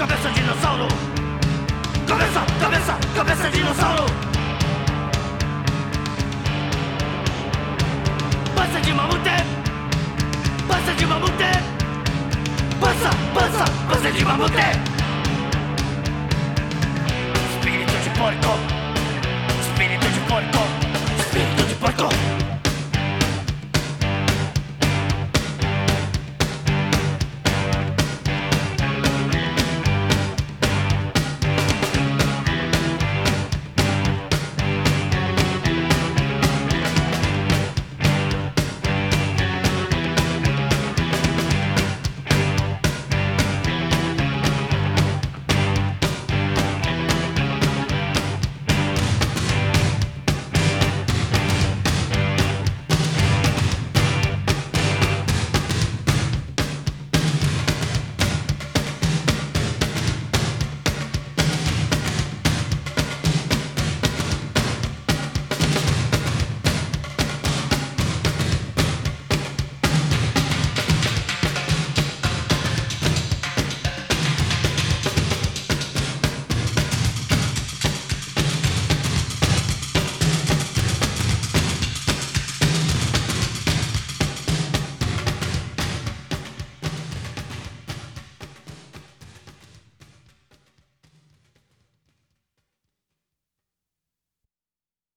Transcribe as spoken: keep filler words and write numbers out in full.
cabeça dinossauro. Cabeça, cabeça, cabeça dinossauro. Pança de mamute. Pança de mamute. Pança, pança, pança de mamute. Espírito de porco. Espírito de porco. Espírito de porco.